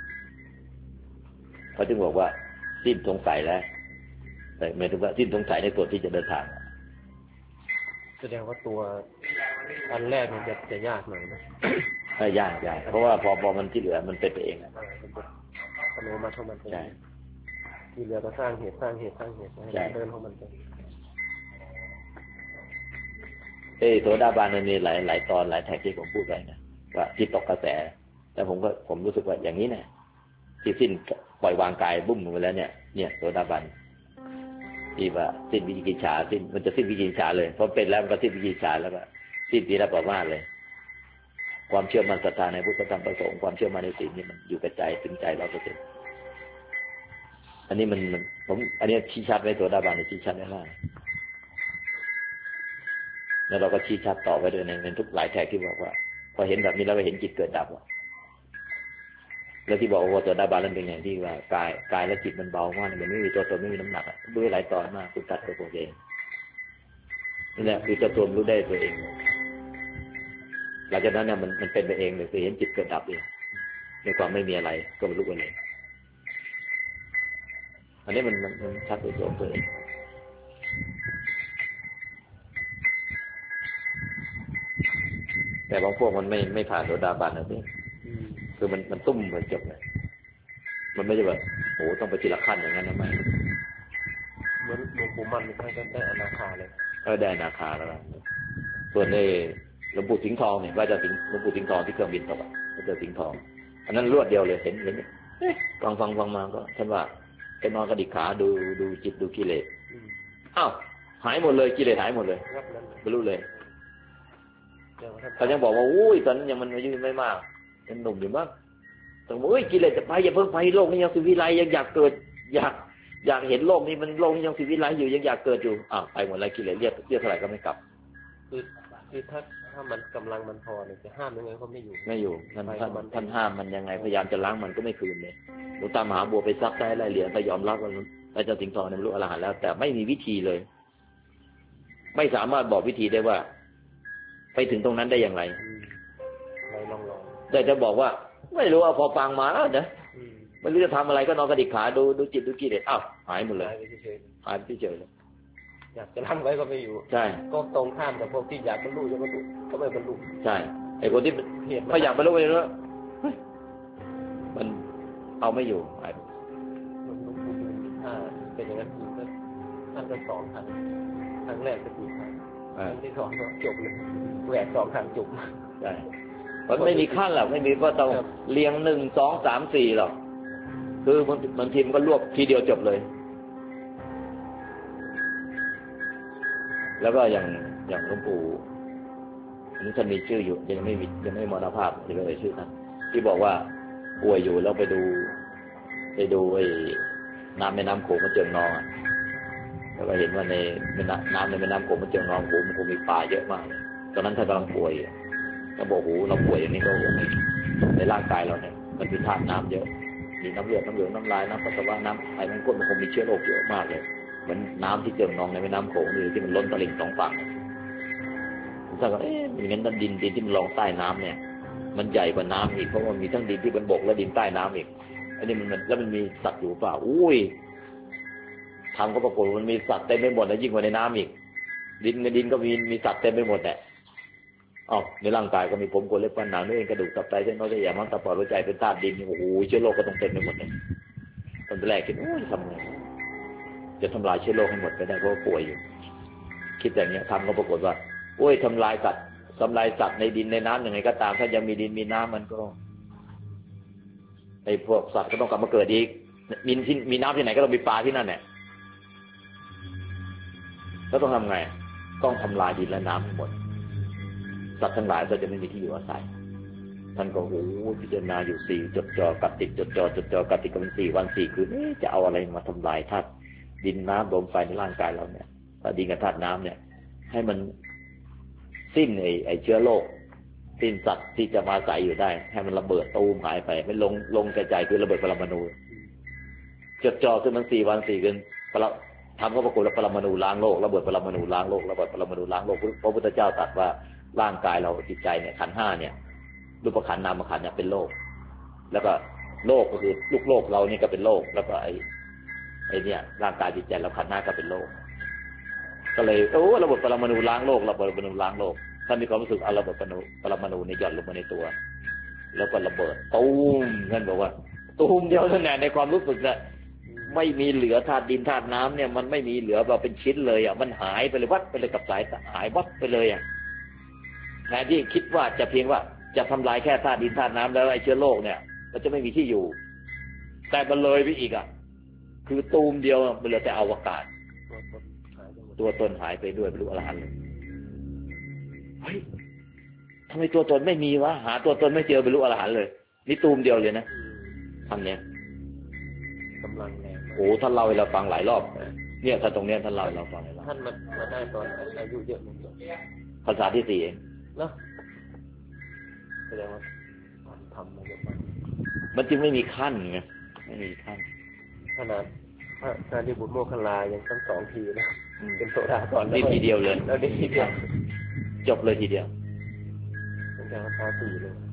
Speaker 2: เขาจึงบอกว่าสิ้นสงสัยแล้วแต่หมายถึงว่าสิ้นสงสัยในส่วนที่จะเดินทาง
Speaker 3: แสดงว่าตัวอันแรกมันจะยากหน่อยนะ
Speaker 2: ยากเพราะว่าพอมันที่เหลือมันเป็นไปเองอะ
Speaker 3: อนุมาของมันเองที่เหลือก็สร้างเหตุให้เดินของมันไป
Speaker 2: โสดาบันมันมีหลายตอนหลายแท็กที่ผมพูดไปนะว่าที่ตกกระแสแต่ผมรู้สึกว่าอย่างนี้เนี่ยที่สิ้นปล่อยวางกายบุ้มลงไปแล้วเนี่ยโสดาบันที่ว่าสิ้นวิจิกิจฉาสิ้นมันจะสิ้นวิจิกิจฉาเลยเพราะเป็นแล้วมันก็สิ้นวิจิกิจฉาแล้วก็สิ้นทีละประมาทเลยความเชื่อมั่นศรัทธาในพุทธธรรมประสงค์ความเชื่อมั่นในศีลนี่มันอยู่กับใจถึงใจ100%อันนี้ผมอันนี้ชี้ชัดไว้โสดาบันชี้ชัดได้มากแล้วเราก็ชี้ชัดต่อไปด้วยในทุกหลายแท็กที่บอกว่าพอเห็นแบบนี้เราก็เห็นจิตเกิดดับแล้วที่บอกว่าโสดาบันนั้นเป็นอย่างที่ว่ากายและจิตมันเบามากมันไม่มีตัวตนไม่มีน้ำหนักด้วยหลายตอนมากคุณตัดตัวเองนี่แหละคือตัวตนรู้ได้ตัวเองหลังจากนั้นเนี่ยมันเป็นไปเองเลยคือเห็นจิตเกิดดับเองในความไม่มีอะไรก็บรรลุไปเลยอันนี้มันชัดโดยตัวเองแต่บางพวกมันไม่ผ่านโสดาบันนะพี่คือมันตุ้มเหมือนจบเลยมันไม่ใช่แบบโอ้ต้องไปทีละขั้นอย่างนั้นนะไม่
Speaker 3: เหมือนหลวงปู่มันท่านก็ได้อนาคาเลย
Speaker 2: ได้อนาคาแล้วส่วนในหลวงปู่สิงห์ทองเนี่ยว่าจะหลวงปู่สิงห์ทองที่เครื่องบินตกก็จะสิงห์ทองอันนั้นรวดเดียวเลยเห็นฟังมาก็ท่านว่าไปนอนกระดิกขาดูจิตดูกิเลสอ้าวหายหมดเลยกิเลสหายหมดเลยบรรลุเลยเขายังบอกว่าอุ้ยตอนนั้นยังมันอายุไม่มากเป็นหนุ่มอยู่มั้งแต่ว่ากิเลสจะไปอย่าเพิ่งไปโลกนี้ยังสิวิไลยังอยากเกิดอยากเห็นโลกนี้มันโลกนี้ยังสิวิไลอยู่ยังอยากเกิดอยู่อ้าวไปหมดเลยกิเลสเรียกเท่าไหร่ก็ไม่กลับ
Speaker 3: คือถ้ามันกำลังมันพอเนี่ยจะห้ามยังไงก็ไม่อยู่
Speaker 2: ท่านห้ามมันยังไงพยายามจะล้างมันก็ไม่คืนเลยหลวงตามหาบัวไปซักได้ไล่เหรียญไปยอมรับว่าพระเจ้าสิงห์ทองนั้นรู้อรหันต์แล้วแต่ไม่มีวิธีเลยไม่สามารถบอกวิธีได้ว่าไปถึงตรงนั้นได้อย่างไรแต่จะบอกว่าไม่รู้พอฟังมาแล้วนะไม่รู้จะทำอะไรก็นอนกระดิกขาดูจิตดูกิเลสอ้าวหายหมดเลยหายไปเฉยเลย
Speaker 3: อยากจะล้างไว้ก็ไม่อยู่
Speaker 2: ใช่
Speaker 3: ก็ตรงข้ามกับพวกที่อยากบรรลุจะบรรลุก็ไม่บรรลุ
Speaker 2: ใช่ไอ้คนที่ไม่อยากบรรลุเลยนะมันเอาไม่อยู่หาย
Speaker 3: ถ้าเป็นอย่างนั้นจริงก็ท่านก็2 ครั้งแรกก็ดีครั้งที่2ก็จบเลยแหวก2 ครั้งจบ
Speaker 2: ใช่มันไม่มีขั้นหรอกไม่มีก็ต้องเรียง1 2 3 4หรอกคือบางทีมันก็รวบทีเดียวจบเลยแล้วก็อย่างหลวงปู่นี่ท่านมีชื่ออยู่ยังไม่มรณภาพที่เลยชื่อท่านที่บอกว่าป่วยอยู่แล้วไปดูไอ้น้ำแม่น้ำโขงมันเจิ่งนองแล้วก็เห็นว่าในน้ำในแม่น้ำโขงมันเจิ่งนองโขงมันคงมีปลาเยอะมากตอนนั้นท่านกำลังป่วยก็บอกโอ้เราป่วยอย่างนี้ก็ในร่างกายเราเนี่ยมันมีธาตุน้ำเยอะมีน้ำเลือดน้ำเหลืองน้ำลายน้ำปัสสาวะน้ำไขมันข้นมันคงมีเชื้อโรคเยอะมากเลยเหมือนน้ำที่เจิ่งนองในแม่น้ำโขงหรือที่มันล้นตลิ่งสองฝั่งท่านก็อย่างนั้นดินที่มันรองใต้น้ำเนี่ยมันใหญ่กว่าน้ำอีกเพราะมันมีทั้งดินที่บนบกและดินใต้น้ำอีกอันนี้มันแล้วมันมีสัตว์อยู่เปล่าอุ้ยทำก็ปรากฏมันมีสัตว์เต็มไปหมดนะยิ่งกว่าในน้ำอีกดินก็มีสัตว์เต็มไปหมดแหละในร่างกายก็มีผมขนเล็บฟันหนังเนื้อเอ็นกระดูกตับไตเส้นเลือดเยื่อม้ามตับปอดหัวใจเป็นธาตุดินโอ้โหเชื้อโรคก็ต้องเต็มไปหมดเลยตอนแรกคิดทำไงจะทำลายเชื้อโรคให้หมดไปได้เพราะป่วยอยู่คิดอย่างนี้ทำก็ปรากฏว่าทำลายสัตว์ในดินในน้ำยังไงก็ตามถ้ายังมีดินมีน้ำมันก็ไอ้พวกสัตว์ก็ต้องกลับมาเกิดอีกมีน้ำที่ไหนก็ต้องมีปลาที่นั่นแหละแล้วต้องทำไงต้องทำลายดินและน้ำทั้งหมดสัตว์ทั้งหลายก็จะไม่มีที่อยู่อาศัยท่านก็พิจารณาอยู่4จดจ่อกัดติดจดจ่อกัดติดกัน4 วัน 4 คืนจะเอาอะไรมาทำลายธาตุดินน้ำลมไฟในร่างกายเราเนี่ยดินกับธาตุน้ำเนี่ยให้มันสิ้นไอ้เชื้อโรคสิ้นสัตว์ที่จะมาอาศัยอยู่ได้ให้มันระเบิดตูมหายไปไม่ลงกระจายคือระเบิดปรมาณูจดจ่อคือมัน4 วัน 4 คืนทำก็ปรากฏว่าปรมาณูล้างโลกระเบิดปรมาณูล้างโลกระเบิดปรมาณูล้างโลกพระพุทธเจ้าตรัสว่าร่างกายเราจิตใจเนี่ยขันธ์5เนี่ยรูปขันธ์นามขันธ์เนี่ยเป็นโลกแล้วก็โลกก็คือลูกโลกเรานี่ก็เป็นโลกแล้วก็ไอ้เนี่ยร่างกายจิตใจเราขันธ์5ก็เป็นโลกก็เลยระบบปรมาณูล้างโลกระบบปรมาณูล้างโลกท่านมีความรู้สึกเอาระบบปรมาณูในหย่อนลงมาในตัวแล้วก็ระเบิดตูมท่านบอกว่าตูมเดียวเท่านั้นในความรู้สึกเนี่ยไม่มีเหลือธาตุดินธาตุน้ำเนี่ยมันไม่มีเหลือแบบเป็นชิ้นเลยมันหายไปเลยวัดไปเลยกับสายหายวัดไปเลยแทนที่คิดว่าจะเพียงว่าจะทำลายแค่ธาตุดินธาตุน้ำแล้วไอ้เชื้อโรคเนี่ยมันจะไม่มีที่อยู่แต่มันเลยไปอีกคือตูมเดียวมันเหลือแต่อวกาศตัวตนหายไปด้วยบรรลุอรหันต์เลยเฮ้ยทำไมตัวตนไม่มีวะหาตัวตนไม่เจอบรรลุอรหันต์เลยนี่ตูมเดียวเลยนะท่านเนี่ย
Speaker 3: กำลังแรง
Speaker 2: ท่านเล่าให้เราฟังหลายรอบเนี่ยท่านตรงเนี้ยท่านเล่าให้เราฟังหลายรอบ
Speaker 3: ท่านมาได้ตอนอายุเยอะมั้ง
Speaker 2: พรรษาที่4เอง
Speaker 3: เนาะแสดงว่าทำมาเยอะมาก
Speaker 2: มันจึงไม่มีขั้นไงไม่มีขั้น
Speaker 3: ขนาดพระสารีบุตรโมคคัลลายังทั้ง2 ทีนะเป็นโสดาก่อน
Speaker 2: นี่ทีเดียวเลย
Speaker 3: แล้วนี่ทีเดียว
Speaker 2: จบเลยทีเดียว
Speaker 3: เป็นการพา4เลย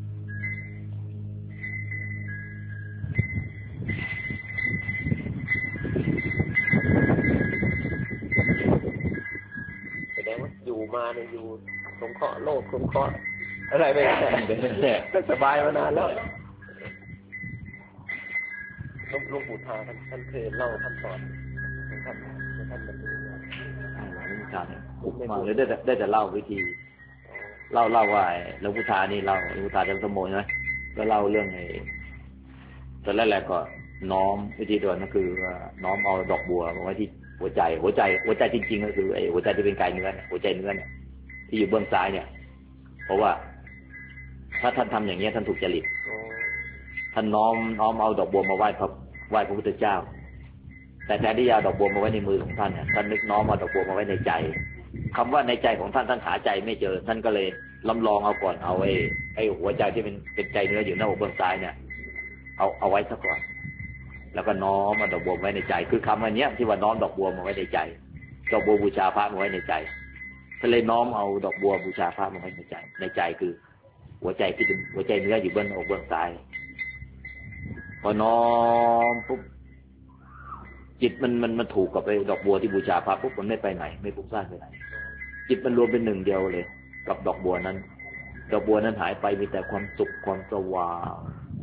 Speaker 3: แสดงว่าอยู่มาเนี่ยอยู่สงเคราะห์โลกสงเคราะห์อะไรไปก็สบายมานานแล้วหลวงปู่ทาท่านเคยเล่าท่านสอนท่านบรรลุ
Speaker 2: วิชาเนี่ยมาเลยได้แต่เล่าวิธีเล่าว่าหลวงปู่ทานี่เล่าหลวงปู่ทาจันทโมใช่ไหมก็เล่าเรื่องไอ้ตอนแรกก็น้อมวิธีเดินก็คือว่าน้อมเอาดอกบัวมาไว้ที่หัวใจจริงๆก็คือไอ้หัวใจที่เป็นกายเนื้อหัวใจเนื้อเนี่ยที่อยู่เบื้องซ้ายเนี่ยเพราะว่าถ้าท่านทำอย่างนี้ท่านถูกจริตท่านน้อมเอาดอกบัวมาไหว้พระพุทธเจ้าแต่แทนที่จะเอาดอกบัวมาไว้ในมือของท่านเนี่ยท่านนึกน้อมเอาดอกบัวมาไว้ในใจคำว่าในใจของท่านหาใจไม่เจอท่านก็เลยลำลองเอาก่อนเอาไอ้หัวใจที่เป็นใจเนื้ออยู่หน้าอกเบื้องซ้ายเนี่ยเอาไว้ซะก่อนแล้วก็น้อมเอาดอกบัวไว้ในใจคือคำอันนี้ที่ว่าน้อมดอกบัวมาไว้ในใจดอกบัวบูชาพระมาไว้ในใจท่านเลยน้อมเอาดอกบัวบูชาพระมาไว้ในใจคือหัวใจที่เป็นหัวใจเนื้ออยู่เบื้องอกเบื้องซ้ายพอน้อมปุ๊บจิตมันถูกกับไปดอกบัวที่บูชาพระปุ๊บมันไม่ไปไหนไม่ฟุ้งซ่านไปไหนจิตมันรวมเป็นหนึ่งเดียวเลยกับดอกบัวนั้นดอกบัวนั้นหายไปมีแต่ความสุขความสว่าง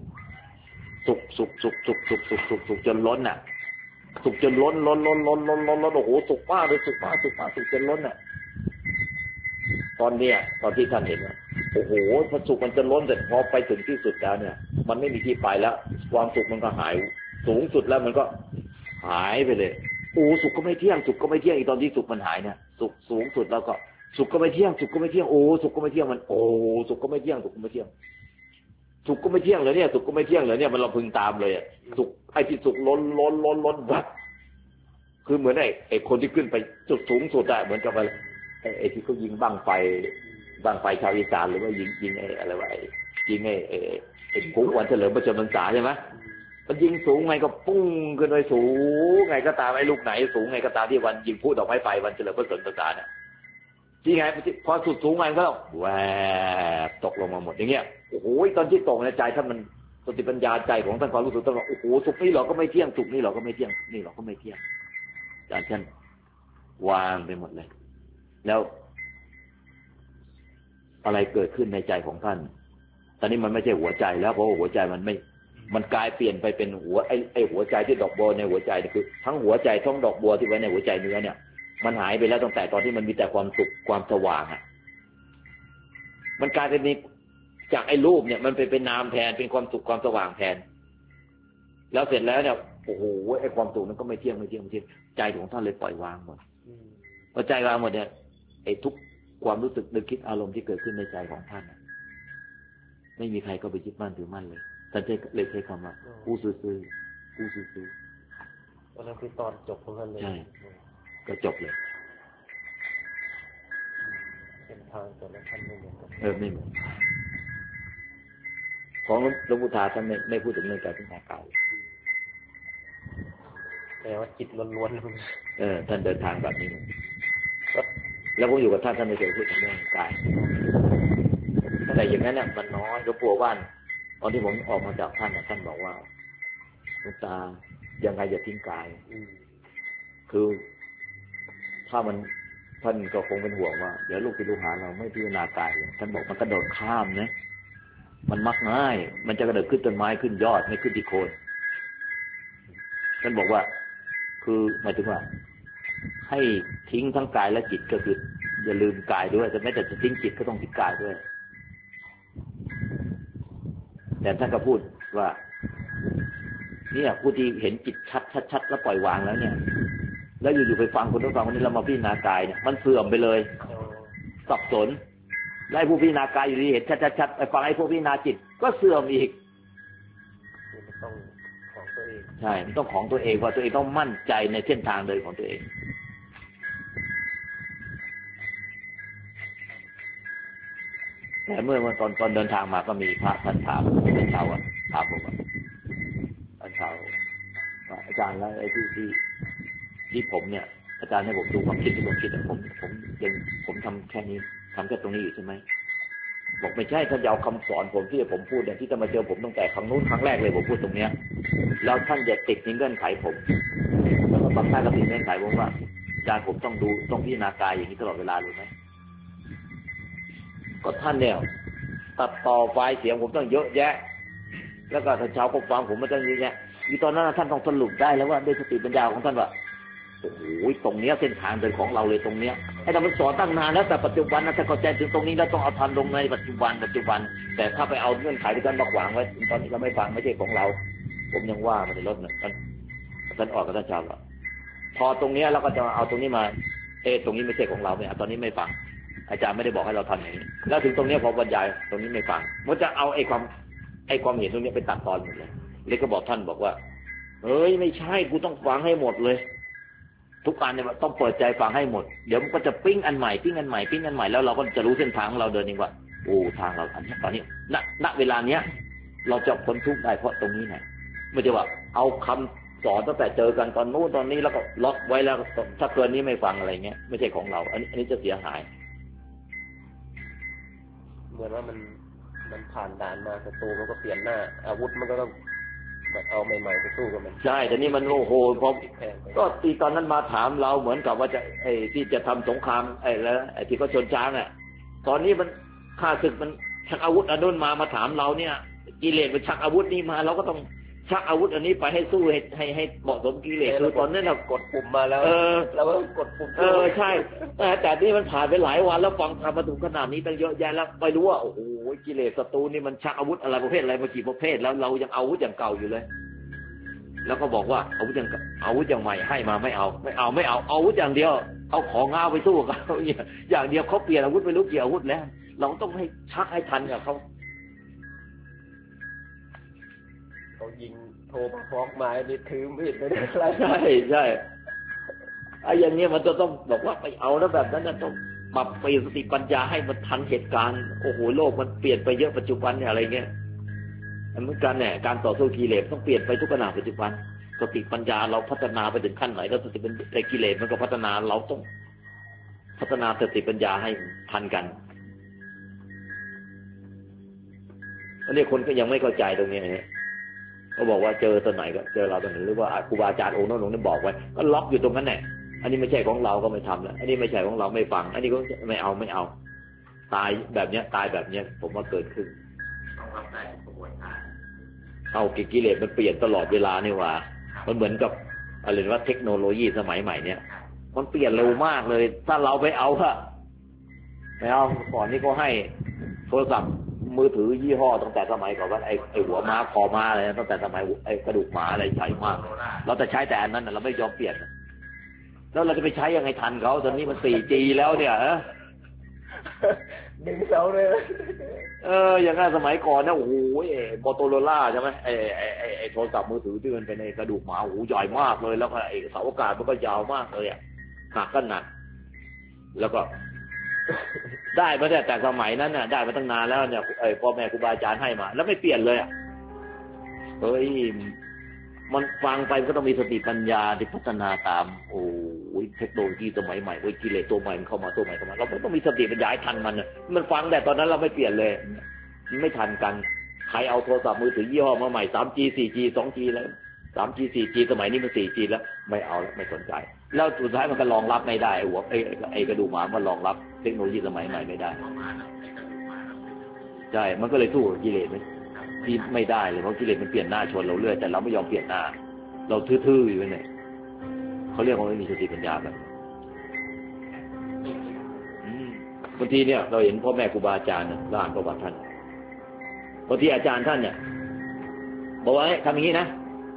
Speaker 2: สุขจนล้นสุขจนล้นโอ้โหสุขมากเลยสุขจนล้นตอนที่ท่านเห็นโอ้โหพอสุขมันจนล้นเสร็จพอไปถึงที่สุดแล้วเนี่ยมันไม่มีที่ไปแล้วความสุขมันก็หายสูงสุดแล้วมันก็หายไปเลยโอ้สุขก็ไม่เที่ยงสุขก็ไม่เที่ยงอีกตอนที่สุขมันหายเนี่ยสุขสูงสุดแล้วก็สุขก็ไม่เที่ยงสุขก็ไม่เที่ยงโอ้สุขก็ไม่เที่ยงมันโอ้สุขก็ไม่เที่ยงสุขก็ไม่เที่ยงสุขก็ไม่เที่ยงเลยเนี่ยสุขก็ไม่เที่ยงเลยเนี่ยมันเราพึงตามเลยอ่ะสุขไอ้ที่สุขล้นวัดคือเหมือนไอ้คนที่ขึ้นไปจุดสูงสุดอะเหมือนกับไอ้ที่เขายิงบั้งไฟชาวอีสานหรือว่ายิงไอ้อะไรวะยิงไอ้ผงวันเฉลิมพระชนมพรรษาใช่ไหมมันยิงสูงไงก็ปุ้งขึ้นไปสูงไงก็ตามไอ้ลูกไหนสูงไงก็ตามที่วันยิงพูดดอกไม้ไฟวันเฉลิมพระชนมพรรษาเนี่ยที่ไงพอสุดสูงไงก็แวบตกลงมาหมดอย่างเงี้ยโอ้โหตอนที่ตกในใจท่านมันสติปัญญาใจของท่านความรู้สึกท่านว่าโอ้โหสุขนี่เราก็ไม่เที่ยงสุขนี่เราก็ไม่เที่ยงนี่เราก็ไม่เที่ยงจากท่านวางไปหมดเลยแล้วอะไรเกิดขึ้นในใจของท่านตอนนี้มันไม่ใช่หัวใจแล้วเพราะหัวใจมันกลายเปลี่ยนไปเป็นไอ้หัวใจที่ดอกบัวในหัวใจคือทั้งหัวใจทั้งดอกบัวที่ไว้ในหัวใจเนื้อเนี่ยมันหายไปแล้วตั้งแต่ตอนที่มันมีแต่ความสุขความสว่างอ่ะมันกลายเป็นจากไอ้รูปเนี่ยมันเป็นนามแทนเป็นความสุขความสว่างแทนแล้วเสร็จแล้วเนี่ยโอ้โหไอ้ความสุขนั้นก็ไม่เที่ยงใจของท่านเลยปล่อยวางหมดพอใจวางหมดเนี่ยไอ้ทุกความรู้สึกนึกคิดอารมณ์ที่เกิดขึ้นในใจของท่านไม่มีใครก็ไปยึดมั่นถือมั่นเลยท่านเลยใช้คำว่าผู้ซื่อผู้ซื่อ
Speaker 3: อันนั้นคือตอนจบของท่านเลย
Speaker 2: ใช่ก็จบเลย
Speaker 3: เป็นทางแต่ละท่านไม่เหมือนกัน
Speaker 2: ไม่เหมือนของหลวงปู่ทาท่านไม่พูดถึงเรื่องการพิจารณากาย
Speaker 3: แต่ว่าจิตล้วน
Speaker 2: ๆท่านเดินทางแบบนี้แล้วผมอยู่กับท่านไม่เคยพูดถึงเรื่องกายแต่อย่างนั้นเนี่ยมันน้อยหลวงปู่ว่านตอนที่ผมออกมาจากท่านท่านบอกว่าหลวงตายังไงอย่าทิ้งกายคือถ้ามันท่านก็คงเป็นห่วงว่าเดี๋ยวลูกศิษย์ลูกหาเราไม่พิจารณากายท่านบอกมันกระโดดข้ามนะมันมักง่ายมันจะกระโดดขึ้นต้นไม้ขึ้นยอดไม่ขึ้นที่โคนท่านบอกว่าคือหมายถึงว่าให้ทิ้งทั้งกายและจิตก็คืออย่าลืมกายด้วยแต่แม้แต่จะทิ้งจิตก็ต้องทิ้งกายด้วยแต่ท่านก็พูดว่าเนี่ยผู้ที่เห็นจิตชัดแล้วปล่อยวางแล้วเนี่ยแล้วอยู่ๆไปฟังคนนู้นฟังคนนี้เรามาพิจารณากายเนี่ยมันเสื่อมไปเลยสับสนไล่ผู้พิจารณากายอยู่ดีเห็นชัดไปฟังไอ้พวกพิจารณาจิตก็เสื่อมอีก
Speaker 3: มันต้องของตัวเอง
Speaker 2: ใช่มันต้องของตัวเองว่าตัวเองต้องมั่นใจในเส้นทางเดินของตัวเองแต่เมื่อตอนเดินทางมาก็มีพระท่านถามเป็นชาวถามผมว่าท่านชาวอาจารย์แล้วไอ้ที่ผมเนี่ยอาจารย์ให้ผมดูความคิดที่ผมคิดผมทำแค่นี้ทำแค่ตรงนี้อยู่ใช่ไหมบอกไม่ใช่ท่านจะเอาคำสอนผมที่ผมพูดเนี่ยที่จะมาเจอผมตั้งแต่ครั้งนู้นครั้งแรกเลยผมพูดตรงเนี้ยแล้วท่านจะติดเงื่อนไขผมแล้วก็บางท่านก็ติดเงื่อนไขผมว่าอาจารย์ผมต้องดูต้องพิจารณากายอย่างนี้ตลอดเวลาเลยไหมก็ท่านเนี่ยตัดต่อไฟล์เสียงผมต้องเยอะแยะแล้วก็ท่านเช้าก็ฟังผมมาตั้งเยอะแยะอีตอนนั้นท่านต้องสรุปได้แล้วว่าด้วยสติปัญญาของท่านว่าโอ้โหตรงเนี้ยเส้นทางเดินของเราเลยตรงเนี้ยไอ้เราสอนตั้งนานแล้วแต่ปัจจุบันนะถ้าเข้าใจถึงตรงนี้แล้วต้องเอาทันลงในปัจจุบันแต่ถ้าไปเอาเงื่อนไขที่ท่านมาขวางไว้ตอนนี้เราไม่ฟังไม่ใช่ของเราผมยังว่ามันในรถเนี่ยท่านออกกับท่านเช้าว่าพอตรงเนี้ยเราก็จะเอาตรงนี้มาตรงนี้ไม่ใช่ของเราเนี่ยตอนนี้ไม่ฟังอาจารย์ไม่ได้บอกให้เราทำอย่างนี้แล้วถึงตรงนี้พอบรรยายตรงนี้ไม่ฟังมันจะเอาไอ้ความเห็นตรงนี้ไปตัดตอนหมดเลยเลยก็บอกท่านบอกว่าเฮ้ยไม่ใช่กูต้องฟังให้หมดเลยทุกการเนี่ยต้องเปิดใจฟังให้หมดเดี๋ยวมันก็จะปิ้งอันใหม่แล้วเราก็จะรู้เส้นทางของเราเดินเองว่าโอ้ทางเราอันนี้ตอนนี้ณเวลาเนี้ยเราจะพ้นทุกข์ได้เพราะตรงนี้นะไม่ใช่ว่าเอาคำสอนตั้งแต่เจอกันตอนนู้นตอนนี้แล้วก็ล็อกไว้แล้วถ้าเกินนี้ไม่ฟังอะไรเงี้ยไม่ใช่ของเราอันนี้จะเสียหาย
Speaker 3: เหมือนว่ามันผ่านด่านมาศัตรูมันก็เปลี่ยนหน้าอาวุธมันก็ต้องแบบเอาใหม่ๆไปสู้กับมัน
Speaker 2: ใช่แต่นี่มันโอ้โหพอก็ตีตอนนั้นมาถามเราเหมือนกับว่าจะที่จะทำสงครามแล้วที่เขาชนช้างอ่ะตอนนี้มันข้าศึกมันชักอาวุธอันนู้นมาถามเราเนี่ยกิเลสมันชักอาวุธนี้มาเราก็ต้องชักอาวุธอันนี้ไปให้สู้ให้เหมาะสมกิเลสคือตอนนั้นเรา
Speaker 3: กดปุ่มมาแล้วเราก็กดปุ่ม
Speaker 2: ใช่แต่นี่มันผ่านไปหลายวันแล้วฟังธรรมมาถึงขนาดนี้ตั้งเยอะแยะแล้วไม่รู้ว่าโอ้โหกิเลสศัตรูนี่มันชักอาวุธอะไรประเภทอะไรมากี่ประเภทแล้วเรายังอาวุธอย่างเก่าอยู่เลยแล้วก็บอกว่าอาวุธอย่างใหม่ให้มาไม่เอาอาวุธอย่างเดียวเอาของง้าวไปสู้กับเขาอย่างเดียวเขาเปลี่ยนอาวุธไปรู้กี่อาวุธแล้วเราต้องให้ชักให้ทันกับเขา
Speaker 3: ยิงโทรมาฟ้องมานี่ถือมีดไปได้อะไร
Speaker 2: ใช่ไอ้อย่างนี้มันจะต้องบอกว่าไปเอาแล้วแบบนั้นนะต้องปรับเปลี่ยนสติปัญญาให้มันทันเหตุการณ์โอ้โหโลกมันเปลี่ยนไปเยอะปัจจุบันเนี่ยอะไรเงี้ยเหมือนกันเนี่ยการต่อสู้กิเลสต้องเปลี่ยนไปทุกขณะปัจจุบันสติปัญญาเราพัฒนาไปถึงขั้นไหนแล้วสติปัญญากิเลสมันก็พัฒนาเราต้องพัฒนาสติปัญญาให้ทันกันอันนี้คนก็ยังไม่เข้าใจตรงนี้นะเขาบอกว่าเจอตอนไหนก็เจอเราตอนไหนหรือว่าครูบาอาจารย์องค์โน้นองค์นี้บอกไว้ก็ล็อกอยู่ตรงนั้นแหละอันนี้ไม่ใช่ของเราก็ไม่ทำแล้วอันนี้ไม่ใช่ของเราไม่ฟังอันนี้ก็ไม่เอาตายแบบเนี้ยผมว่าเกิดขึ้น
Speaker 4: ต้องรับได้กระบวนการ
Speaker 2: เอากิเลสมันเปลี่ยนตลอดเวลานี่หว่ามันเหมือนกับอะไรว่าเทคโนโลยีสมัยใหม่เนี่ยมันเปลี่ยนเร็วมากเลยถ้าเราไปเอาไม่เอาก่อนนี้ก็ให้โทรศัพท์มือถือยี่ห้อตั้งแต่สมัยก่อนว่าไอ้หัวม้าคอม้าอะไรตั้งแต่สมัยไอ้กระดูกหมาอะไรใหญ่มากเราแต่ใช้แต่อันนั้นเราไม่ยอมเปลี่ยนแล้วเราจะไปใช้ยังไงทันเขาตอนนี้มัน 4G แล้วเนี่ย
Speaker 3: ดึงเสาเลย
Speaker 2: อย่างนั้นสมัยก่อนนะโอ้โหมอโตโรล่าใช่ไหมไอ้โทรศัพท์มือถือที่มันเป็นในกระดูกหมาโอ้โหใหญ่มากเลยแล้วก็ไอ้เสาอากาศมันก็ยาวมากเลยหนักก็หนักแล้วก็ได้มาแต่สมัยนั้นน่ะได้มาตั้งนานแล้วเนี่ยพ่อแม่ครูบาอาจารย์ให้มาแล้วไม่เปลี่ยนเลยเฮ้ยมันฟังไปก็ต้องมีสติปัญญาที่พัฒนาตามโอ้ยเทคโนโลยีสมัยใหม่กิเลสตัวใหม่มันเข้ามาเราต้องมีสติปัญญาทันมันฟังแต่ตอนนั้นเราไม่เปลี่ยนเลยไม่ทันกันใครเอาโทรศัพท์มือถือยี่ห้อมาใหม่ 3G 4G 2G แล้ว 3G 4G สมัยนี้มัน 4G แล้วไม่เอาแล้วไม่สนใจแล้วสุดท้ายมันก็รองรับไม่ได้หัวไอ้กระดูกหมามันรองรับเทคโนโลยีสมัยใหม่ไม่ได้ใช่มันก็เลยสู้กิเลสที่ไม่ได้เลยเพราะกิเลสมันเปลี่ยนหน้าชนเราเรื่อยแต่เราไม่ยอมเปลี่ยนหน้าเราทื่อๆอยู่เนี่ยเขาเรียกว่าไม่มีสติปัญญาแบบบางทีเนี่ยเราเห็นพ่อแม่ครูบาอาจารย์เราอ่านประวัติท่านบางทีอาจารย์ท่านเนี่ยบอกว่าทำอย่างนี้นะ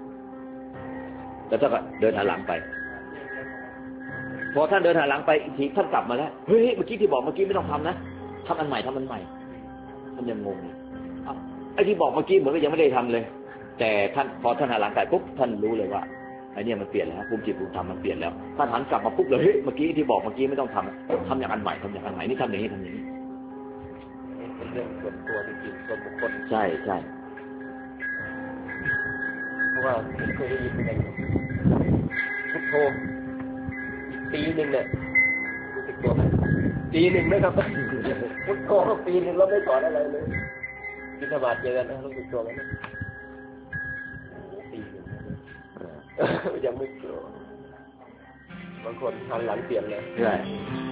Speaker 2: แล้วท่านก็เดินหันหลังไปพอท่านเดินหันหลังไปอีกทีท่านกลับมาแล้วเฮ้ยเมื่อกี้ที่บอกเมื่อกี้ไม่ต้องทำนะทำอันใหม่ท่านยังงงไอ้ที่บอกเมื่อกี้เหมือนก็ยังไม่ได้ทำเลยแต่ท่านพอท่านหันหลังไปปุ๊บท่านรู้เลยว่าไอ้นี่มันเปลี่ยนแล้วภูมิจิตภูมิธรรมมันเปลี่ยนแล้วท่านหันกลับมาปุ๊บเลยเฮ้ยเมื่อกี้ที่บอกเมื่อกี้ไม่ต้องทำอย่างอันใหม่นี่ทำอย่างนี้
Speaker 3: เป็นเรื่องส่วนตัวจริงๆส่วนบุคคล
Speaker 2: ใช่
Speaker 3: เพราะว่าเคยได้ยินเหมือนกันพุทโธปีหนึ่งเนี่ยรู้สึกตัวไหมปีหนึ่งนะครับพุทโธปีหนึ่งเราไม่สอนอะไรเลยกินธรรมะเจอกันนะรู้สึกตัวไหมปีหนึ่งยังไม่เกี่ยวบางคนหันหลังเปลี่ยนเลย
Speaker 2: ใช่